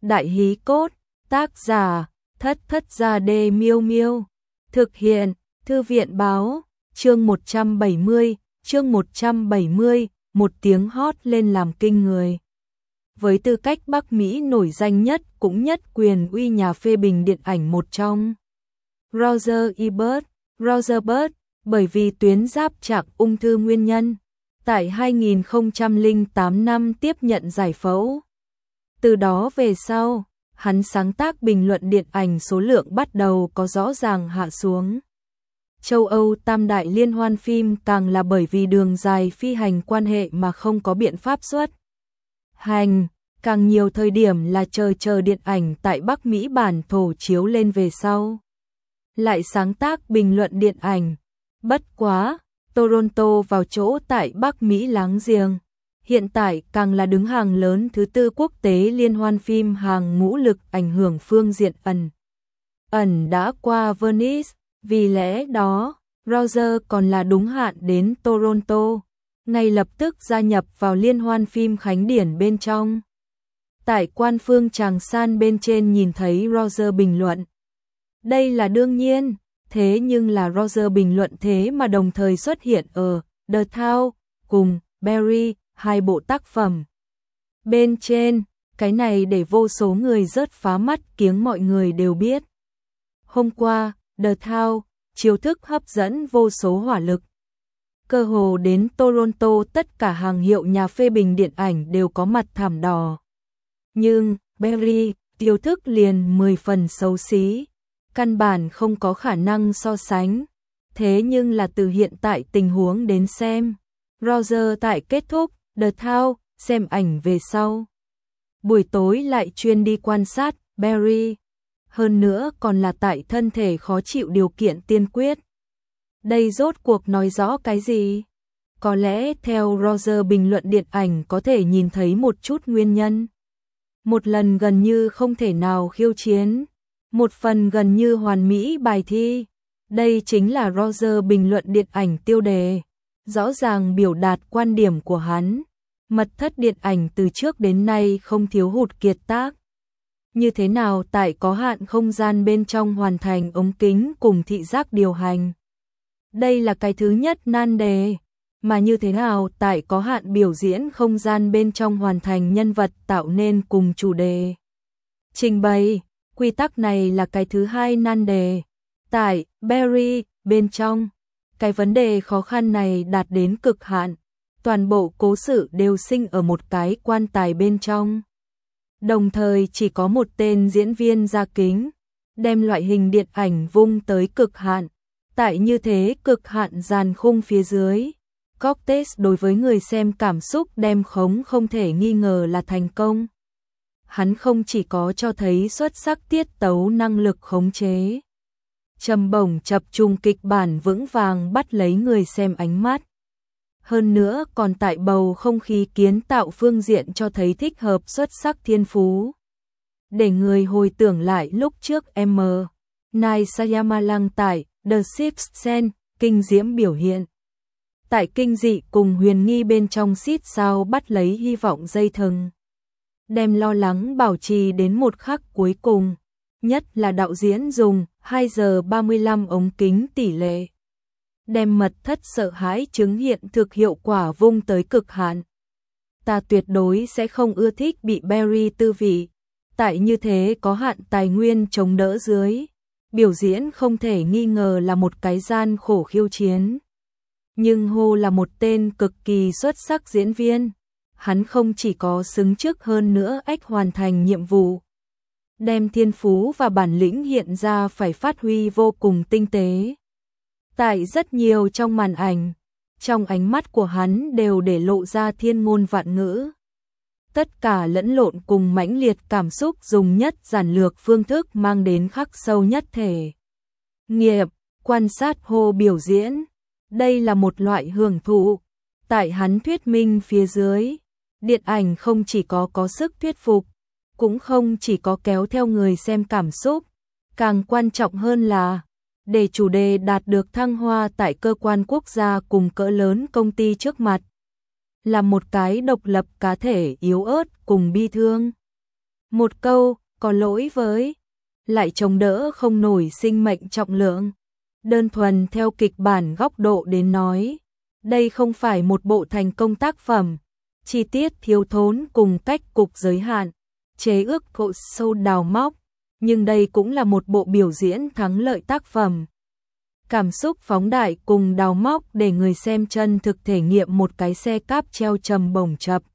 Đại hí cốt, tác giả, Thất Thất Gia Đê Miêu Miêu. Thực hiện, Thư viện báo, chương 170, một tiếng hót lên làm kinh người. Với tư cách Bắc Mỹ nổi danh nhất cũng nhất quyền uy nhà phê bình điện ảnh một trong. Roger Ebert, bởi vì tuyến giáp trạng ung thư nguyên nhân, tại 2008 năm tiếp nhận giải phẫu. Từ đó về sau, hắn sáng tác bình luận điện ảnh số lượng bắt đầu có rõ ràng hạ xuống. Châu Âu tam đại liên hoan phim càng là bởi vì đường dài phi hành quan hệ mà không có biện pháp xuất hành, càng nhiều thời điểm là chờ điện ảnh tại Bắc Mỹ bản thổ chiếu lên về sau. Lại sáng tác bình luận điện ảnh, bất quá, Toronto vào chỗ tại Bắc Mỹ láng giềng. Hiện tại càng là đứng hàng lớn thứ tư quốc tế liên hoan phim hàng ngũ lực ảnh hưởng phương diện ẩn đã qua Venice, vì lẽ đó, Roger còn là đúng hạn đến Toronto, ngay lập tức gia nhập vào liên hoan phim Khánh Điển bên trong. Tại quan phương Tràng San bên trên nhìn thấy Roger bình luận. Đây là đương nhiên, thế nhưng là Roger bình luận thế mà đồng thời xuất hiện ở The Town cùng Barry, hai bộ tác phẩm. Bên trên, cái này để vô số người rớt phá mắt kiếng mọi người đều biết. Hôm qua, The Town, chiếu thức hấp dẫn vô số hỏa lực. Cơ hồ đến Toronto tất cả hàng hiệu nhà phê bình điện ảnh đều có mặt thảm đỏ. Nhưng, Barry, chiếu thức liền 10 phần xấu xí. Căn bản không có khả năng so sánh. Thế nhưng là từ hiện tại tình huống đến xem. Roger tại kết thúc The Town, xem ảnh về sau. Buổi tối lại chuyên đi quan sát Barry. Hơn nữa còn là tại thân thể khó chịu điều kiện tiên quyết. Đây rốt cuộc nói rõ cái gì? Có lẽ theo Roger bình luận điện ảnh có thể nhìn thấy một chút nguyên nhân. Một lần gần như không thể nào khiêu chiến. Một phần gần như hoàn mỹ bài thi. Đây chính là Roger bình luận điện ảnh tiêu đề. Rõ ràng biểu đạt quan điểm của hắn. Mật thất điện ảnh từ trước đến nay không thiếu hụt kiệt tác. Như thế nào tại có hạn không gian bên trong hoàn thành ống kính cùng thị giác điều hành. Đây là cái thứ nhất nan đề. Mà như thế nào tại có hạn biểu diễn không gian bên trong hoàn thành nhân vật tạo nên cùng chủ đề. Trình bày, quy tắc này là cái thứ hai nan đề. Tại Barry, bên trong, cái vấn đề khó khăn này đạt đến cực hạn. Toàn bộ cố sự đều sinh ở một cái quan tài bên trong. Đồng thời chỉ có một tên diễn viên ra kính, đem loại hình điện ảnh vung tới cực hạn. Tại như thế cực hạn dàn khung phía dưới, Cortez đối với người xem cảm xúc đem khống không thể nghi ngờ là thành công. Hắn không chỉ có cho thấy xuất sắc tiết tấu năng lực khống chế. Trầm bổng chập trùng kịch bản vững vàng bắt lấy người xem ánh mắt. Hơn nữa còn tại bầu không khí kiến tạo phương diện cho thấy thích hợp xuất sắc thiên phú. Để người hồi tưởng lại lúc trước M. Night Shyamalan tại The Sixth Sense, kinh diễm biểu hiện. Tại kinh dị cùng huyền nghi bên trong xít sao bắt lấy hy vọng dây thừng. Đem lo lắng bảo trì đến một khắc cuối cùng. Nhất là đạo diễn dùng 2 giờ 35 ống kính tỷ lệ. Đem mật thất sợ hãi chứng hiện thực hiệu quả vung tới cực hạn. Ta tuyệt đối sẽ không ưa thích bị Barry tư vị. Tại như thế có hạn tài nguyên chống đỡ dưới. Biểu diễn không thể nghi ngờ là một cái gian khổ khiêu chiến. Nhưng Hồ là một tên cực kỳ xuất sắc diễn viên. Hắn không chỉ có xứng trước hơn nữa ách hoàn thành nhiệm vụ. Đem thiên phú và bản lĩnh hiện ra phải phát huy vô cùng tinh tế. Tại rất nhiều trong màn ảnh, trong ánh mắt của hắn đều để lộ ra thiên ngôn vạn ngữ. Tất cả lẫn lộn cùng mãnh liệt cảm xúc dùng nhất giản lược phương thức mang đến khắc sâu nhất thể. Nghiệp, quan sát Hồ biểu diễn, đây là một loại hưởng thụ. Tại hắn thuyết minh phía dưới, điện ảnh không chỉ có sức thuyết phục, cũng không chỉ có kéo theo người xem cảm xúc, càng quan trọng hơn là để chủ đề đạt được thăng hoa tại cơ quan quốc gia cùng cỡ lớn công ty trước mặt. Là một cái độc lập cá thể yếu ớt cùng bi thương. Một câu, có lỗi với, lại chống đỡ không nổi sinh mệnh trọng lượng. Đơn thuần theo kịch bản góc độ đến nói, đây không phải một bộ thành công tác phẩm, chi tiết thiếu thốn cùng cách cục giới hạn, chế ước cộ sâu đào móc, nhưng đây cũng là một bộ biểu diễn thắng lợi tác phẩm. Cảm xúc phóng đại cùng đào móc để người xem chân thực thể nghiệm một cái xe cáp treo trầm bổng chập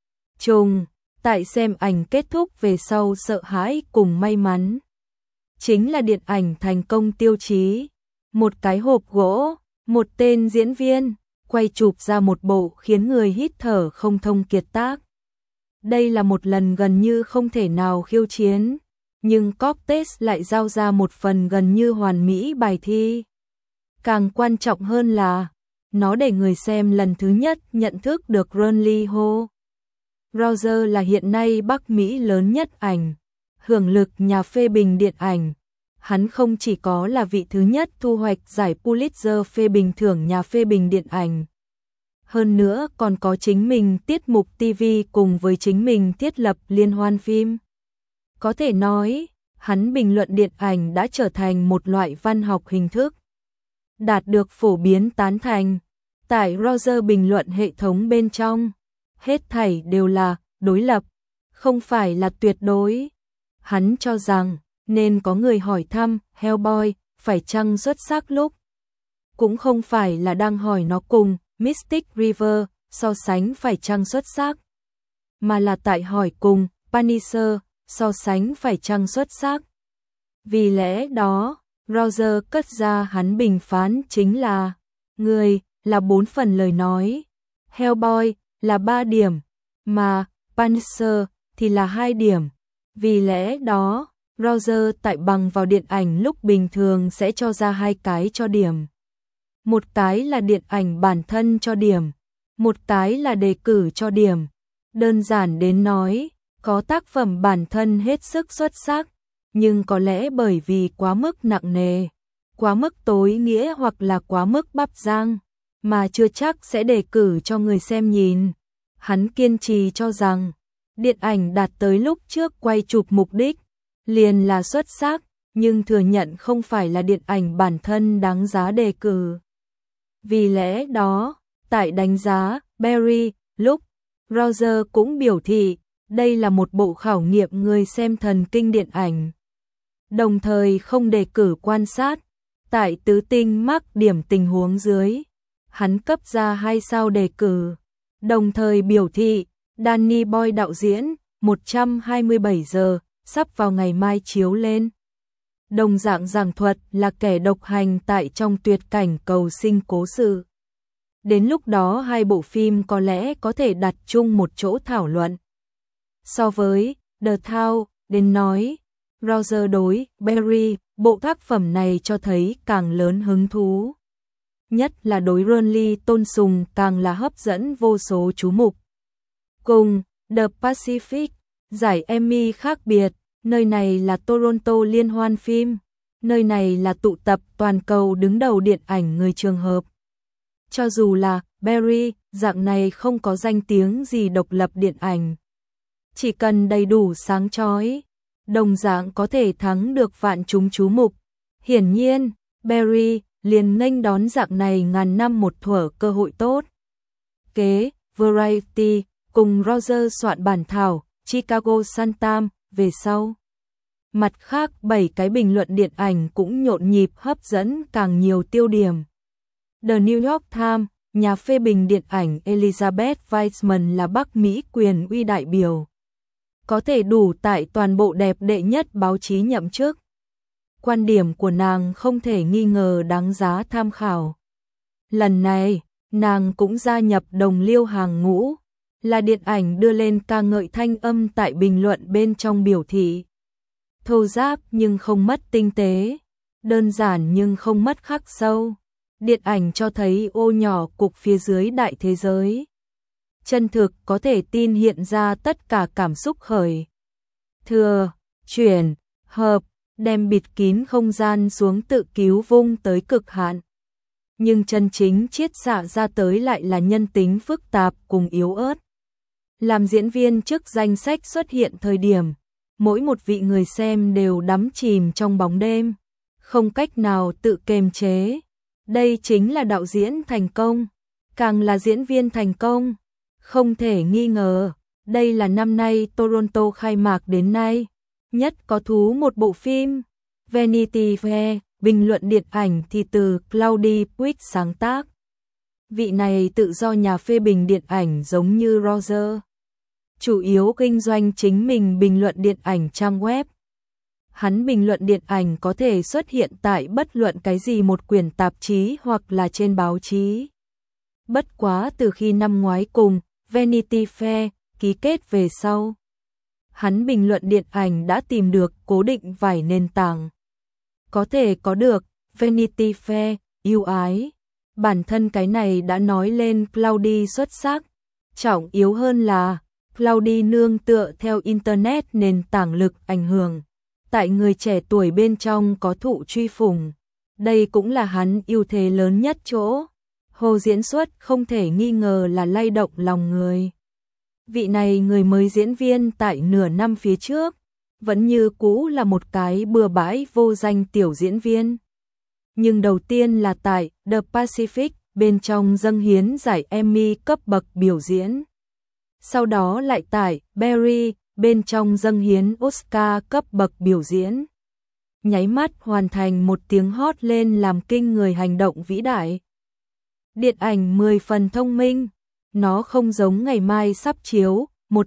trùng, tại xem ảnh kết thúc về sau sợ hãi cùng may mắn. Chính là điện ảnh thành công tiêu chí. Một cái hộp gỗ, một tên diễn viên, quay chụp ra một bộ khiến người hít thở không thông kiệt tác. Đây là một lần gần như không thể nào khiêu chiến, nhưng Cortez lại giao ra một phần gần như hoàn mỹ bài thi. Càng quan trọng hơn là, nó để người xem lần thứ nhất nhận thức được Ronnie Ho. Roger là hiện nay Bắc Mỹ lớn nhất ảnh, hưởng lực nhà phê bình điện ảnh. Hắn không chỉ có là vị thứ nhất thu hoạch giải Pulitzer phê bình thưởng nhà phê bình điện ảnh. Hơn nữa còn có chính mình tiết mục TV cùng với chính mình thiết lập liên hoan phim. Có thể nói, hắn bình luận điện ảnh đã trở thành một loại văn học hình thức. Đạt được phổ biến tán thành. Tại Roger bình luận hệ thống bên trong, hết thảy đều là đối lập, không phải là tuyệt đối. Hắn cho rằng, nên có người hỏi thăm Hellboy phải chăng xuất sắc lúc. Cũng không phải là đang hỏi nó cùng Mystic River so sánh phải chăng xuất sắc, mà là tại hỏi cùng Punisher so sánh phải chăng xuất sắc. Vì lẽ đó, Roger cất ra hắn bình phán chính là người là 4 phần lời nói, Hellboy là 3 điểm, mà Punisher thì là 2 điểm. Vì lẽ đó, Roger tại bằng vào điện ảnh lúc bình thường sẽ cho ra 2 cái cho điểm. Một cái là điện ảnh bản thân cho điểm, một cái là đề cử cho điểm. Đơn giản đến nói, có tác phẩm bản thân hết sức xuất sắc, nhưng có lẽ bởi vì quá mức nặng nề, quá mức tối nghĩa hoặc là quá mức bắp rang, mà chưa chắc sẽ đề cử cho người xem nhìn. Hắn kiên trì cho rằng, điện ảnh đạt tới lúc trước quay chụp mục đích, liền là xuất sắc, nhưng thừa nhận không phải là điện ảnh bản thân đáng giá đề cử. Vì lẽ đó, tại đánh giá Barry, lúc Roger cũng biểu thị, đây là một bộ khảo nghiệm người xem thần kinh điện ảnh. Đồng thời không đề cử quan sát, tại tứ tinh mắc điểm tình huống dưới, hắn cấp ra 2 sao đề cử. Đồng thời biểu thị, Danny Boyle đạo diễn, 127 giờ, sắp vào ngày mai chiếu lên. Đồng dạng giảng thuật là kẻ độc hành tại trong tuyệt cảnh cầu sinh cố sự. Đến lúc đó 2 bộ phim có lẽ có thể đặt chung một chỗ thảo luận. So với The Town, đến nói, Roger đối Barry, bộ tác phẩm này cho thấy càng lớn hứng thú. Nhất là đối Ronnie tôn sùng càng là hấp dẫn vô số chú mục. Cùng The Pacific, giải Emmy khác biệt, nơi này là Toronto liên hoan phim, nơi này là tụ tập toàn cầu đứng đầu điện ảnh người trường hợp. Cho dù là Barry, dạng này không có danh tiếng gì độc lập điện ảnh, chỉ cần đầy đủ sáng chói, đồng dạng có thể thắng được vạn chúng chú mục. Hiển nhiên, Barry liền nghênh đón dạng này ngàn năm một thuở cơ hội tốt. Kế, Variety, cùng Roger soạn bản thảo, Chicago Sun-Times, về sau. Mặt khác 7 cái bình luận điện ảnh cũng nhộn nhịp hấp dẫn càng nhiều tiêu điểm. The New York Times, nhà phê bình điện ảnh Elizabeth Weissman là Bắc Mỹ quyền uy đại biểu. Có thể đủ tại toàn bộ đẹp đệ nhất báo chí nhậm chức. Quan điểm của nàng không thể nghi ngờ đáng giá tham khảo. Lần này, nàng cũng gia nhập đồng liêu hàng ngũ, là điện ảnh đưa lên ca ngợi thanh âm tại bình luận bên trong biểu thị. Thô ráp nhưng không mất tinh tế, đơn giản nhưng không mất khắc sâu. Điện ảnh cho thấy ô nhỏ cục phía dưới đại thế giới. Chân thực có thể tin hiện ra tất cả cảm xúc khởi. Thừa, chuyển, hợp, đem bịt kín không gian xuống tự cứu vung tới cực hạn. Nhưng chân chính chiết xạ ra tới lại là nhân tính phức tạp cùng yếu ớt. Làm diễn viên trước danh sách xuất hiện thời điểm, mỗi một vị người xem đều đắm chìm trong bóng đêm, không cách nào tự kiềm chế. Đây chính là đạo diễn thành công, càng là diễn viên thành công. Không thể nghi ngờ, đây là năm nay Toronto khai mạc đến nay nhất có thú một bộ phim. Vanity Fair, bình luận điện ảnh thì từ Claudie Puig sáng tác. Vị này tự do nhà phê bình điện ảnh giống như Roger, chủ yếu kinh doanh chính mình bình luận điện ảnh trang web. Hắn bình luận điện ảnh có thể xuất hiện tại bất luận cái gì một quyển tạp chí hoặc là trên báo chí. Bất quá từ khi năm ngoái cùng Vanity Fair ký kết về sau, hắn bình luận điện ảnh đã tìm được cố định vài nền tảng. Có thể có được Vanity Fair ưu ái. Bản thân cái này đã nói lên Claudie xuất sắc. Trọng yếu hơn là Claudie nương tựa theo Internet nền tảng lực ảnh hưởng. Tại người trẻ tuổi bên trong có thụ truy phủng. Đây cũng là hắn ưu thế lớn nhất chỗ. Hồ diễn xuất không thể nghi ngờ là lay động lòng người. Vị này người mới diễn viên tại nửa năm phía trước, vẫn như cũ là một cái bừa bãi vô danh tiểu diễn viên. Nhưng đầu tiên là tại The Pacific bên trong dâng hiến giải Emmy cấp bậc biểu diễn. Sau đó lại tại Barry bên trong dâng hiến Oscar cấp bậc biểu diễn. Nháy mắt hoàn thành một tiếng hót lên làm kinh người hành động vĩ đại. Điện ảnh 10 phần thông minh, nó không giống ngày mai sắp chiếu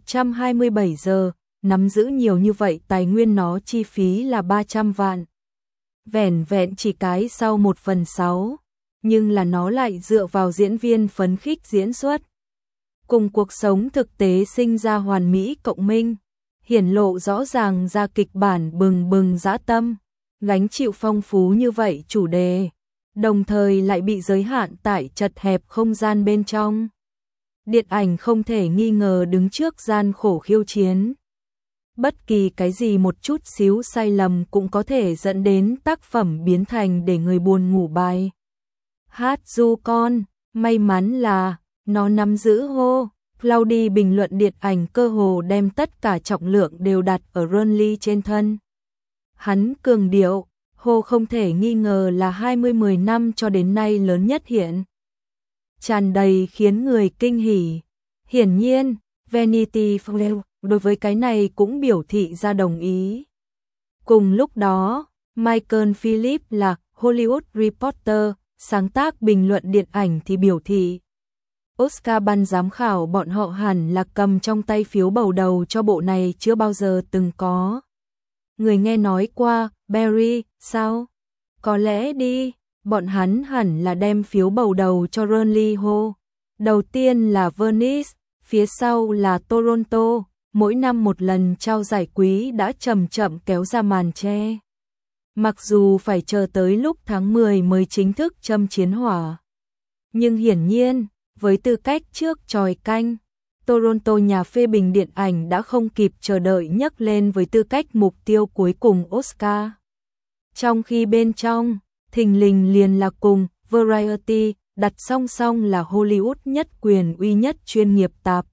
127 giờ, nắm giữ nhiều như vậy tài nguyên, nó chi phí là 300 vạn. Vẻn vẹn chỉ cái sau 1/6, nhưng là nó lại dựa vào diễn viên phấn khích diễn xuất. Cùng cuộc sống thực tế sinh ra hoàn mỹ cộng minh, hiển lộ rõ ràng ra kịch bản bừng bừng dã tâm, gánh chịu phong phú như vậy chủ đề, đồng thời lại bị giới hạn tại chật hẹp không gian bên trong. Điện ảnh không thể nghi ngờ đứng trước gian khổ khiêu chiến. Bất kỳ cái gì một chút xíu sai lầm cũng có thể dẫn đến tác phẩm biến thành để người buồn ngủ bài. Hát du con, may mắn là nó nắm giữ hô. Claudie bình luận điện ảnh cơ hồ đem tất cả trọng lượng đều đặt ở Ronly trên thân. Hắn cường điệu, hô không thể nghi ngờ là 20-10 năm cho đến nay lớn nhất hiện. Tràn đầy khiến người kinh hỉ. Hiển nhiên, Vanity Fair đối với cái này cũng biểu thị ra đồng ý. Cùng lúc đó, Michael Phillips là Hollywood Reporter, sáng tác bình luận điện ảnh thì biểu thị Oscar ban giám khảo bọn họ hẳn là cầm trong tay phiếu bầu đầu cho bộ này chưa bao giờ từng có. Người nghe nói qua Barry, sao? Có lẽ đi, bọn hắn hẳn là đem phiếu bầu đầu cho Ronly Ho. Đầu tiên là Venice, phía sau là Toronto, mỗi năm một lần trao giải quý đã chậm chậm kéo ra màn che. Mặc dù phải chờ tới lúc tháng 10 mới chính thức châm chiến hỏa. Nhưng hiển nhiên, với tư cách trước chòi canh, Toronto nhà phê bình điện ảnh đã không kịp chờ đợi nhấc lên với tư cách mục tiêu cuối cùng Oscar. Trong khi bên trong, thình lình liền là cùng Variety, đặt song song là Hollywood nhất quyền uy nhất chuyên nghiệp tạp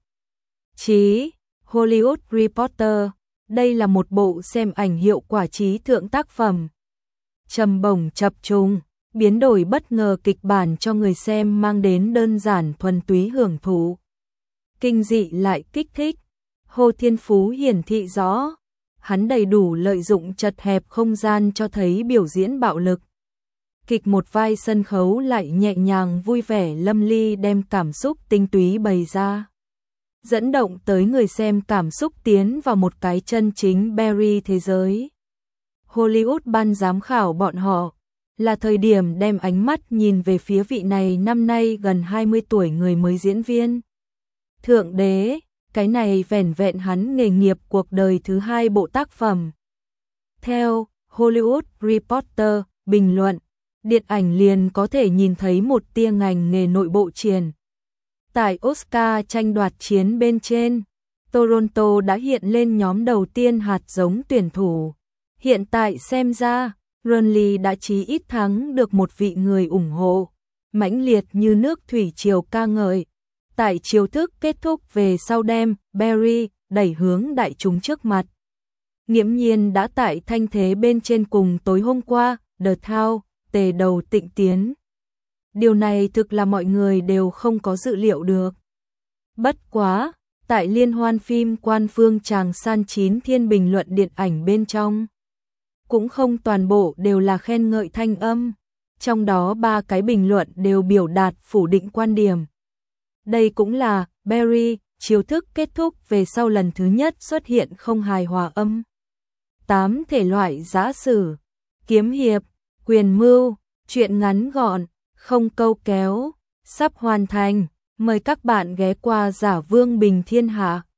chí Hollywood Reporter. Đây là một bộ xem ảnh hiệu quả trí thượng tác phẩm. Trầm bổng chập trùng, biến đổi bất ngờ kịch bản cho người xem mang đến đơn giản thuần túy hưởng thụ. Kinh dị lại kích thích. Hồ Thiên Phú hiển thị rõ, hắn đầy đủ lợi dụng chật hẹp không gian cho thấy biểu diễn bạo lực. Kịch một vai sân khấu lại nhẹ nhàng vui vẻ lâm ly đem cảm xúc tinh túy bày ra. Dẫn động tới người xem cảm xúc tiến vào một cái chân chính Barry thế giới. Hollywood ban giám khảo bọn họ là thời điểm đem ánh mắt nhìn về phía vị này năm nay gần 20 tuổi người mới diễn viên. Thượng đế, cái này vẻn vẹn hắn nghề nghiệp cuộc đời thứ 2 bộ tác phẩm. Theo Hollywood Reporter bình luận, điện ảnh liền có thể nhìn thấy một tia ngành nghề nội bộ triển. Tại Oscar tranh đoạt chiến bên trên, Toronto đã hiện lên nhóm đầu tiên hạt giống tuyển thủ. Hiện tại xem ra, Ronly đã chí ít thắng được một vị người ủng hộ, mãnh liệt như nước thủy triều ca ngợi. Tại chiêu thức kết thúc về sau đem Barry đẩy hướng đại chúng trước mặt. nghiễm nhiên đã tại thanh thế bên trên cùng tối hôm qua, The Thao, tề đầu tịnh tiến. Điều này thực là mọi người đều không có dự liệu được. Bất quá, tại liên hoan phim Quan Phương Tràng San 9 thiên bình luận điện ảnh bên trong, cũng không toàn bộ đều là khen ngợi thanh âm, trong đó 3 cái bình luận đều biểu đạt phủ định quan điểm. Đây cũng là Barry chiêu thức kết thúc về sau lần thứ nhất xuất hiện không hài hòa âm. 8 thể loại giã sử, kiếm hiệp, quyền mưu, truyện ngắn gọn, không câu kéo, sắp hoàn thành. Mời các bạn ghé qua Giả Vương Bình Thiên Hạ.